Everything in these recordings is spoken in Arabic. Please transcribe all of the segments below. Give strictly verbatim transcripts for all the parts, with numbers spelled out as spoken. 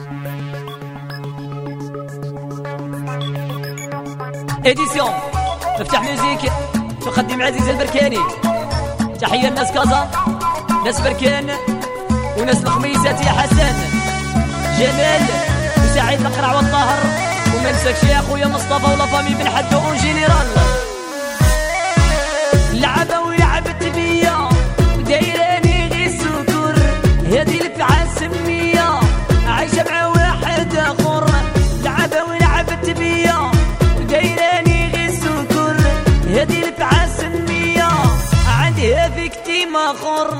اديسيون مفتاح ميوزيك تقدم عزيز البركاني. تحية لناس كازا، ناس بركان، وناس الخميسات يا حسن جمال وسعيد القرع والطاهر، وما نساكش يا خويا مصطفى ولا فامي بن حدو اون جينيرال. لعبة ولعبت بيا ودايراني غير سكر، هادي الفعال سمية عايشة مع واحد اخر. لعبة ولعبت بيا ودايراني غير سكر، هادي الفعال سمية عندها فيك تيم اخر.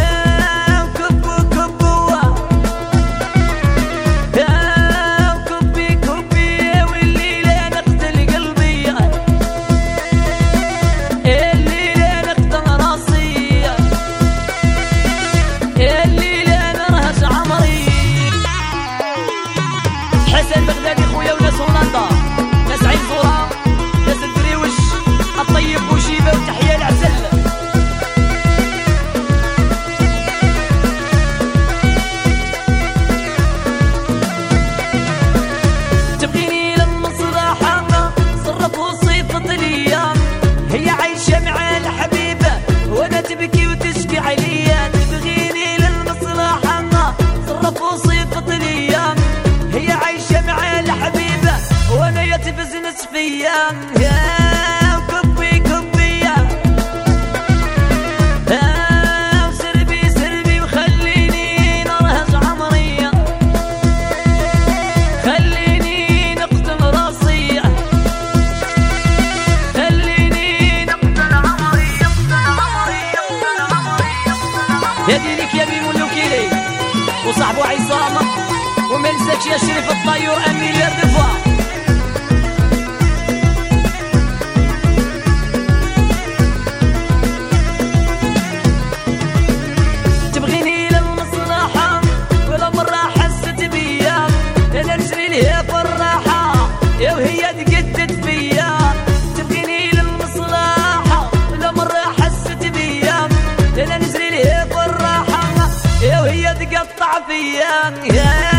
حسن بغدادي خويا وناس هولندا، ناس عين زورا، ناس الدريوش الطيب وشيبه، وتحيه العسل. تبغيني للمصلحه صرف وصيفط ليا، هي عايشه مع الحبيبه وانا تبكي وتشكي عليا. تبغيني للمصلحه صرف وصيفط ليا، هي عايشة مع الحبيبة وانا يتبزنس فيا. يا وكبي كبي يا وسربي سربي وخليني نرهج عمري، خليني نقتل راسي، خليني نقتل عمري، نقتل عمري، نقتل عمري. يا دينك يا بيمون لوكيلي وصاحبو عصام، وما نساكش يا شريف الطيور اميليار دفوا. تبغيني للمصلحة ولا مرة حست بيا، انا نجري لها بالراحة يا وهي تقدت فيا. تبغيني للمصلحة ولا مرة حست بيا، انا نجري لها بالراحة يا وهي تقطع فيا. يا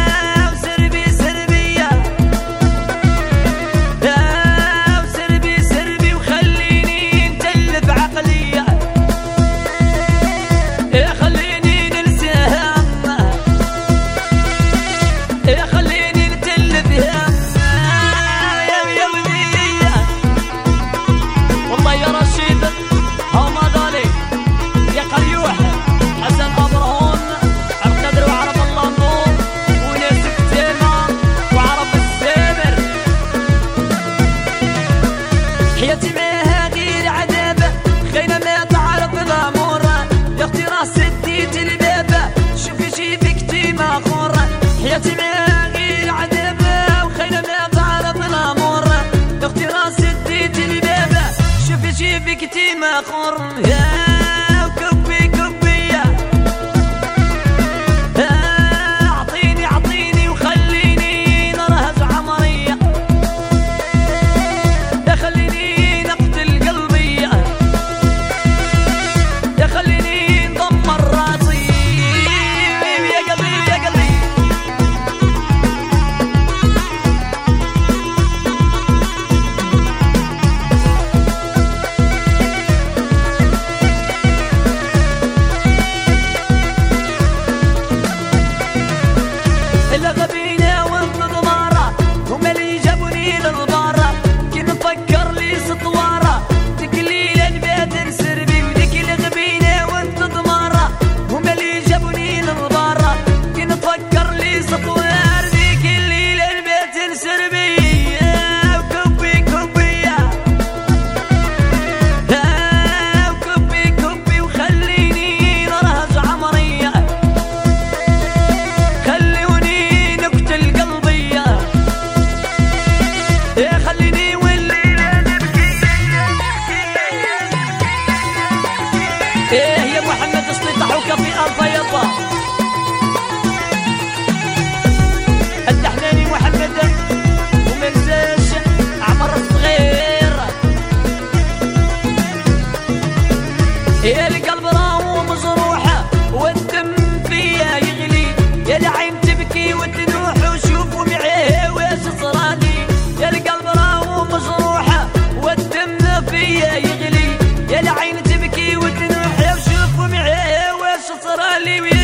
حياتي معاها غير عذابة، خاينة ما تعرف الأمور، يا اختي راه سديت الباب شوفي شي فيك تيم آخر. حياتي معاها غير عذابة وخاينة ما تعرف الأمور، يا اختي راه سديت الباب شوفي شي فيك تيم آخر. يا وكبي كبي يا أعطيني أعطيني وخليني نرهج عمري، صرالي